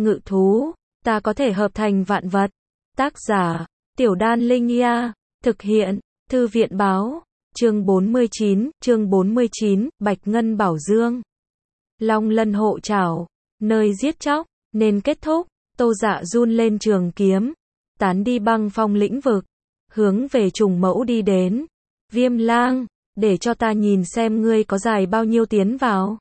ngự thú, ta có thể hợp thành vạn vật. Tác giả, Tiểu Đan Linh Nha, thực hiện, Thư viện báo, chương 49, Bạch Ngân Bảo Dương. Long Lân hộ trảo, nơi giết chóc, nên kết thúc, Tô Dạ run lên trường kiếm, tán đi băng phong lĩnh vực, hướng về trùng mẫu đi đến. Viêm lang, để cho ta nhìn xem ngươi có dài bao nhiêu tiến vào.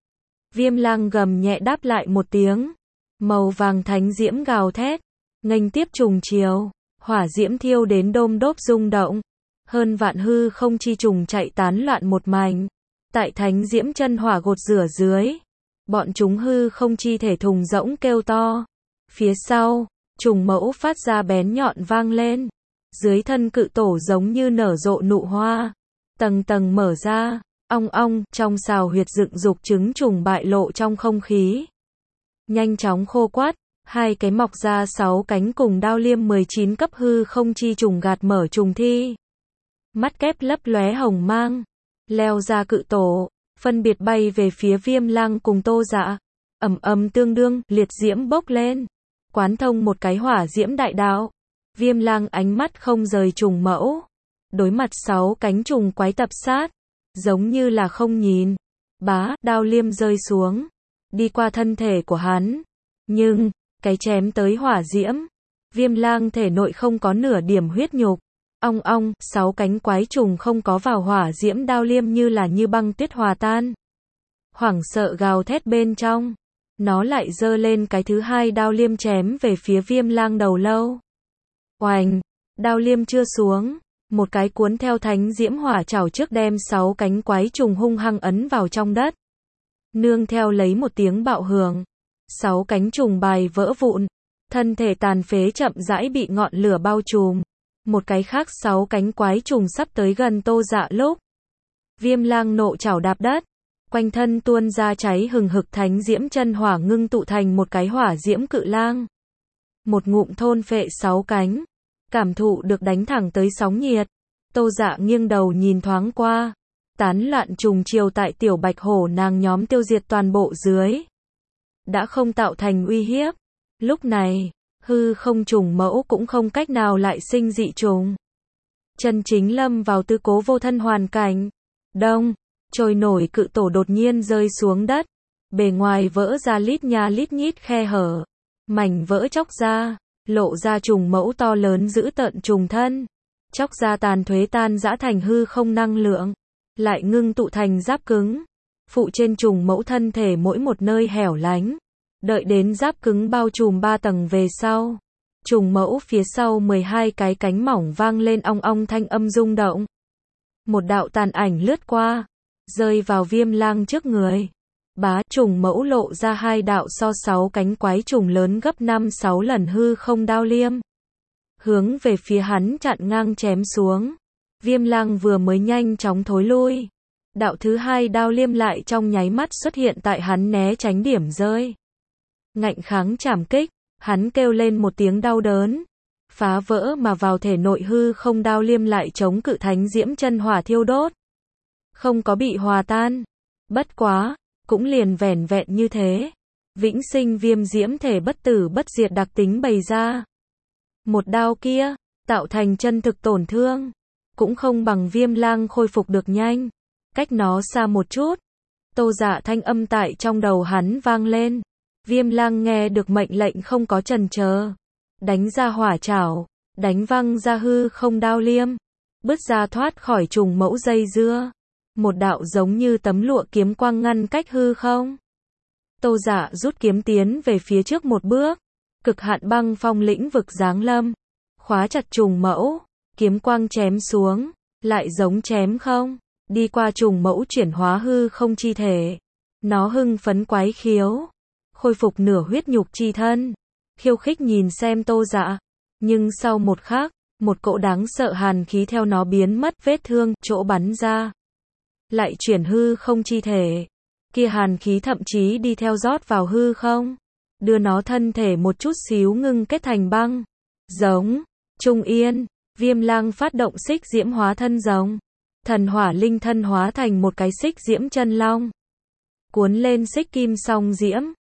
Viêm lang gầm nhẹ đáp lại một tiếng, màu vàng thánh diễm gào thét, nghênh tiếp trùng chiều, hỏa diễm thiêu đến đôm đốp rung động, hơn vạn hư không chi trùng chạy tán loạn một mảnh, tại thánh diễm chân hỏa gột rửa dưới, bọn chúng hư không chi thể thùng rỗng kêu to. Phía sau, trùng mẫu phát ra bén nhọn vang lên, dưới thân cự tổ giống như nở rộ nụ hoa, tầng tầng mở ra, ong ong, trong xào huyệt dựng dục trứng trùng bại lộ trong không khí. Nhanh chóng khô quắt, hai cái mọc ra 6 cánh cùng đao liêm 19 cấp hư không chi trùng gạt mở trùng thi. Mắt kép lấp lóe hồng mang, leo ra cự tổ, phân biệt bay về phía Viêm lang cùng Tô Dạ. Ầm ầm tương đương, liệt diễm bốc lên, quán thông một cái hỏa diễm đại đạo. Viêm lang ánh mắt không rời trùng mẫu, đối mặt 6 cánh trùng quái tập sát, giống như là không nhìn. Bá, đao liêm rơi xuống, đi qua thân thể của hắn, nhưng cái chém tới hỏa diễm, Viêm lang thể nội không có nửa điểm huyết nhục. Ong ong, 6 cánh quái trùng không có vào hỏa diễm đao liêm như là như băng tuyết hòa tan. Hoảng sợ gào thét bên trong, nó lại giơ lên cái thứ hai đao liêm chém về phía Viêm lang đầu lâu. Oành, đao liêm chưa xuống, một cái cuốn theo thánh diễm hỏa trảo trước đem 6 cánh quái trùng hung hăng ấn vào trong đất. Nương theo lấy một tiếng bạo hưởng, 6 cánh trùng bài vỡ vụn, thân thể tàn phế chậm rãi bị ngọn lửa bao trùm. Một cái khác 6 cánh quái trùng sắp tới gần Tô Dạ lúc, Viêm lang nộ chảo đạp đất, quanh thân tuôn ra cháy hừng hực thánh diễm chân hỏa ngưng tụ thành một cái hỏa diễm cự lang. Một ngụm thôn phệ 6 cánh, cảm thụ được đánh thẳng tới sóng nhiệt. Tô Dạ nghiêng đầu nhìn thoáng qua, tán loạn trùng chiều tại tiểu bạch hổ nàng nhóm tiêu diệt toàn bộ dưới, đã không tạo thành uy hiếp. Lúc này, hư không trùng mẫu cũng không cách nào lại sinh dị trùng. Chân chính lâm vào tư cố vô thân hoàn cảnh. Đông, trôi nổi cự tổ đột nhiên rơi xuống đất, bề ngoài vỡ ra lít nha lít nhít khe hở, mảnh vỡ chóc ra, lộ ra trùng mẫu to lớn dữ tợn trùng thân, chóc ra tàn thuế tan rã thành hư không năng lượng, lại ngưng tụ thành giáp cứng, phụ trên trùng mẫu thân thể mỗi một nơi hẻo lánh. Đợi đến giáp cứng bao trùm 3 tầng về sau, trùng mẫu phía sau 12 cái cánh mỏng vang lên ong ong thanh âm rung động. Một đạo tàn ảnh lướt qua, rơi vào Viêm lang trước người. Bá, trùng mẫu lộ ra 2 đạo so 6 cánh quái trùng lớn gấp 5-6 lần hư không đao liêm, hướng về phía hắn chặn ngang chém xuống. Viêm lang vừa mới nhanh chóng thối lui, đạo thứ 2 đao liêm lại trong nháy mắt xuất hiện tại hắn né tránh điểm rơi. Ngạnh kháng trảm kích, hắn kêu lên một tiếng đau đớn, phá vỡ mà vào thể nội hư không đao liêm lại chống cự thánh diễm chân hỏa thiêu đốt, không có bị hòa tan. Bất quá, cũng liền vẻn vẹn như thế, vĩnh sinh viêm diễm thể bất tử bất diệt đặc tính bày ra. Một đao kia, tạo thành chân thực tổn thương, cũng không bằng Viêm lang khôi phục được nhanh. Cách nó xa một chút, Tô Dạ thanh âm tại trong đầu hắn vang lên. Viêm lang nghe được mệnh lệnh không có chần chờ, đánh ra hỏa trảo, đánh văng ra hư không đao liêm, bứt ra thoát khỏi trùng mẫu dây dưa. Một đạo giống như tấm lụa kiếm quang ngăn cách hư không. Tô Dạ rút kiếm tiến về phía trước một bước, cực hạn băng phong lĩnh vực giáng lâm, khóa chặt trùng mẫu, kiếm quang chém xuống, lại giống chém không, đi qua trùng mẫu chuyển hóa hư không chi thể. Nó hưng phấn quái khiếu, khôi phục nửa huyết nhục chi thân, khiêu khích nhìn xem Tô Dạ, nhưng sau một khắc, một cỗ đáng sợ hàn khí theo nó biến mất vết thương chỗ bắn ra, lại chuyển hư không chi thể. Kia hàn khí thậm chí đi theo rót vào hư không, đưa nó thân thể một chút xíu ngưng kết thành băng. Giống, Trung Yên, Viêm lang phát động xích diễm hóa thân rồng, thần hỏa linh thân hóa thành một cái xích diễm chân long, cuốn lên xích kim song diễm,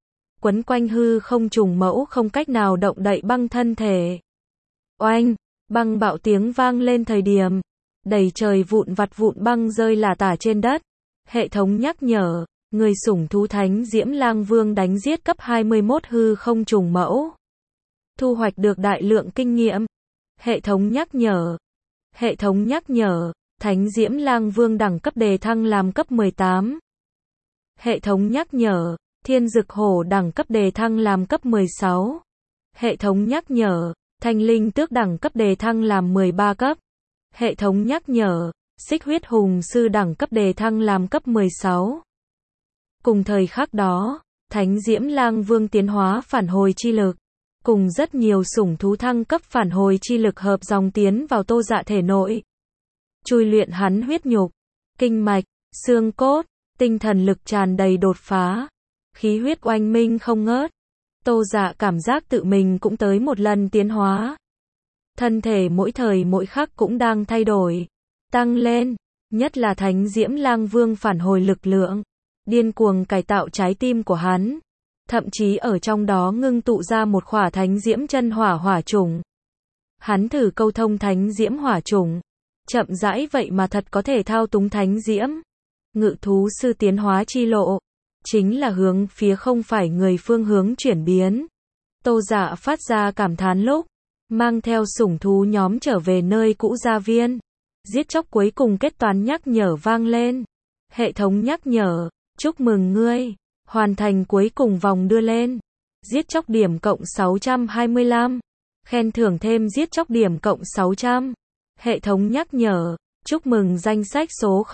quấn quanh hư không trùng mẫu không cách nào động đậy băng thân thể. Oanh, băng bạo tiếng vang lên thời điểm, đầy trời vụn vặt vụn băng rơi lả tả trên đất. Hệ thống nhắc nhở, người sủng thú Thánh Diễm Lang Vương đánh giết cấp 21 hư không trùng mẫu. Thu hoạch được đại lượng kinh nghiệm. Hệ thống nhắc nhở. Hệ thống nhắc nhở, Thánh Diễm Lang Vương đẳng cấp đề thăng làm cấp 18. Hệ thống nhắc nhở, Thiên Dực Hổ đẳng cấp đề thăng làm cấp 16. Hệ thống nhắc nhở, Thanh Linh Tước đẳng cấp đề thăng làm 13 cấp. Hệ thống nhắc nhở, Xích Huyết Hùng Sư đẳng cấp đề thăng làm cấp 16. Cùng thời khắc đó, Thánh Diễm Lang Vương tiến hóa phản hồi chi lực, cùng rất nhiều sủng thú thăng cấp phản hồi chi lực hợp dòng tiến vào Tô Dạ thể nội. Chui luyện hắn huyết nhục, kinh mạch, xương cốt, tinh thần lực tràn đầy đột phá, khí huyết oanh minh không ngớt. Tô Dạ cảm giác tự mình cũng tới một lần tiến hóa. Thân thể mỗi thời mỗi khắc cũng đang thay đổi, tăng lên, nhất là Thánh Diễm Lang Vương phản hồi lực lượng, điên cuồng cải tạo trái tim của hắn, thậm chí ở trong đó ngưng tụ ra một khỏa Thánh Diễm chân hỏa hỏa chủng. Hắn thử câu thông Thánh Diễm hỏa chủng, chậm rãi vậy mà thật có thể thao túng Thánh Diễm. Ngự thú sư tiến hóa chi lộ, chính là hướng phía không phải người phương hướng chuyển biến. Tô Dạ phát ra cảm thán lúc mang theo sủng thú nhóm trở về nơi cũ gia viên. Giết chóc cuối cùng kết toán nhắc nhở vang lên. Hệ thống nhắc nhở, chúc mừng ngươi, hoàn thành cuối cùng vòng đưa lên. Giết chóc điểm cộng 625. Khen thưởng thêm giết chóc điểm cộng 600. Hệ thống nhắc nhở, chúc mừng danh sách số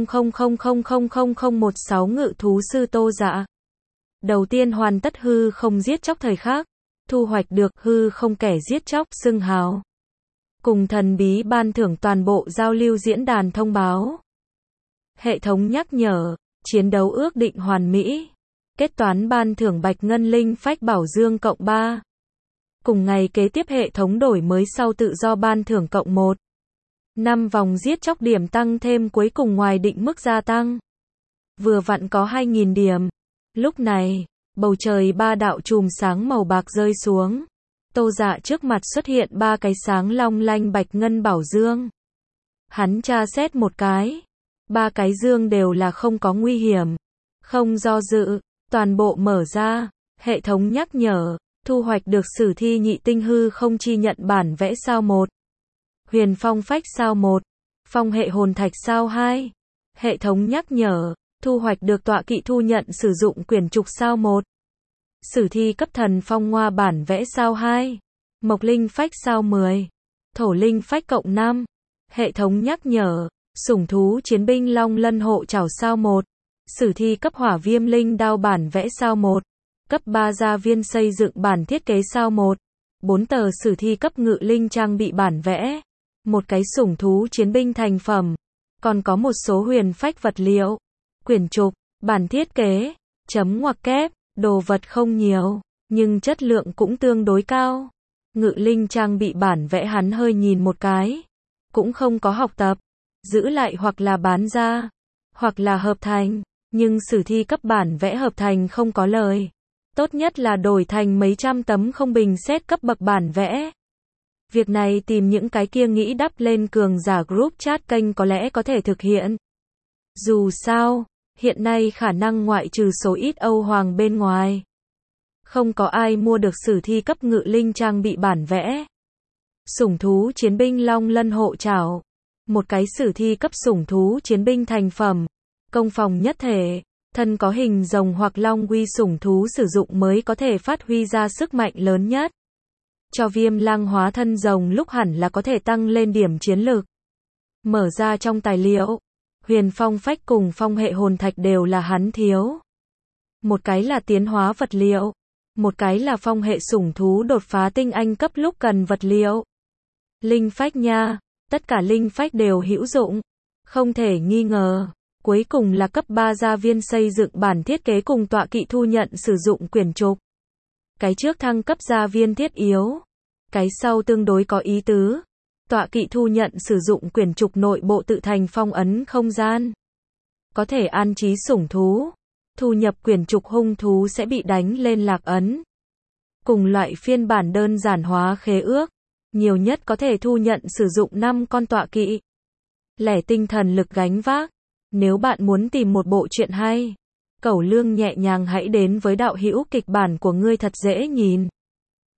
0000000016 ngự thú sư Tô Dạ. Đầu tiên hoàn tất hư không giết chóc thời khắc, thu hoạch được hư không kẻ giết chóc xưng hào. Cùng thần bí ban thưởng toàn bộ giao lưu diễn đàn thông báo. Hệ thống nhắc nhở, chiến đấu ước định hoàn mỹ. Kết toán ban thưởng bạch ngân linh phách bảo dương cộng 3. Cùng ngày kế tiếp hệ thống đổi mới sau tự do ban thưởng cộng 1. 5 vòng giết chóc điểm tăng thêm cuối cùng ngoài định mức gia tăng. Vừa vặn có 2.000 điểm. Lúc này, bầu trời ba đạo chùm sáng màu bạc rơi xuống. Tô Dạ trước mặt xuất hiện ba cái sáng long lanh bạch ngân bảo dương. Hắn tra xét một cái. Ba cái dương đều là không có nguy hiểm. Không do dự, toàn bộ mở ra. Hệ thống nhắc nhở, thu hoạch được sử thi nhị tinh hư không chi nhận bản vẽ sao 1. Huyền phong phách sao 1. Phong hệ hồn thạch sao 2. Hệ thống nhắc nhở, thu hoạch được tọa kỵ thu nhận sử dụng quyển trục sao 1. Sử thi cấp thần phong hoa bản vẽ sao 2. Mộc linh phách sao 10. Thổ linh phách cộng 5. Hệ thống nhắc nhở, sủng thú chiến binh long lân hộ trảo sao 1. Sử thi cấp hỏa viêm linh đao bản vẽ sao 1. Cấp 3 gia viên xây dựng bản thiết kế sao 1. 4 tờ sử thi cấp ngự linh trang bị bản vẽ. Một cái sủng thú chiến binh thành phẩm. Còn có một số huyền phách vật liệu. Quyển trục, bản thiết kế, chấm ngoặc kép, đồ vật không nhiều, nhưng chất lượng cũng tương đối cao. Ngự linh trang bị bản vẽ hắn hơi nhìn một cái. Cũng không có học tập, giữ lại hoặc là bán ra, hoặc là hợp thành, nhưng sử thi cấp bản vẽ hợp thành không có lời. Tốt nhất là đổi thành mấy trăm tấm không bình xét cấp bậc bản vẽ. Việc này tìm những cái kia nghĩ đắp lên cường giả group chat kênh có lẽ có thể thực hiện. Dù sao, hiện nay khả năng ngoại trừ số ít Âu Hoàng bên ngoài, không có ai mua được sử thi cấp ngự linh trang bị bản vẽ. Sủng thú chiến binh long lân hộ trảo. Một cái sử thi cấp sủng thú chiến binh thành phẩm. Công phòng nhất thể. Thân có hình rồng hoặc long uy sủng thú sử dụng mới có thể phát huy ra sức mạnh lớn nhất. Cho Viêm Lang hóa thân rồng lúc hẳn là có thể tăng lên điểm chiến lực. Mở ra trong tài liệu, huyền phong phách cùng phong hệ hồn thạch đều là hắn thiếu. Một cái là tiến hóa vật liệu, một cái là phong hệ sủng thú đột phá tinh anh cấp lúc cần vật liệu. Linh phách nha, tất cả linh phách đều hữu dụng, không thể nghi ngờ. Cuối cùng là cấp 3 gia viên xây dựng bản thiết kế cùng tọa kỵ thu nhận sử dụng quyển trục. Cái trước thăng cấp gia viên thiết yếu, cái sau tương đối có ý tứ. Tọa kỵ thu nhận sử dụng quyển trục nội bộ tự thành phong ấn không gian. Có thể an trí sủng thú. thu nhập quyển trục hung thú sẽ bị đánh lên lạc ấn. Cùng loại phiên bản đơn giản hóa khế ước, nhiều nhất có thể thu nhận sử dụng 5 con tọa kỵ. Lẻ tinh thần lực gánh vác. Nếu bạn muốn tìm một bộ truyện hay, cẩu lương nhẹ nhàng hãy đến với đạo hữu kịch bản của ngươi thật dễ nhìn.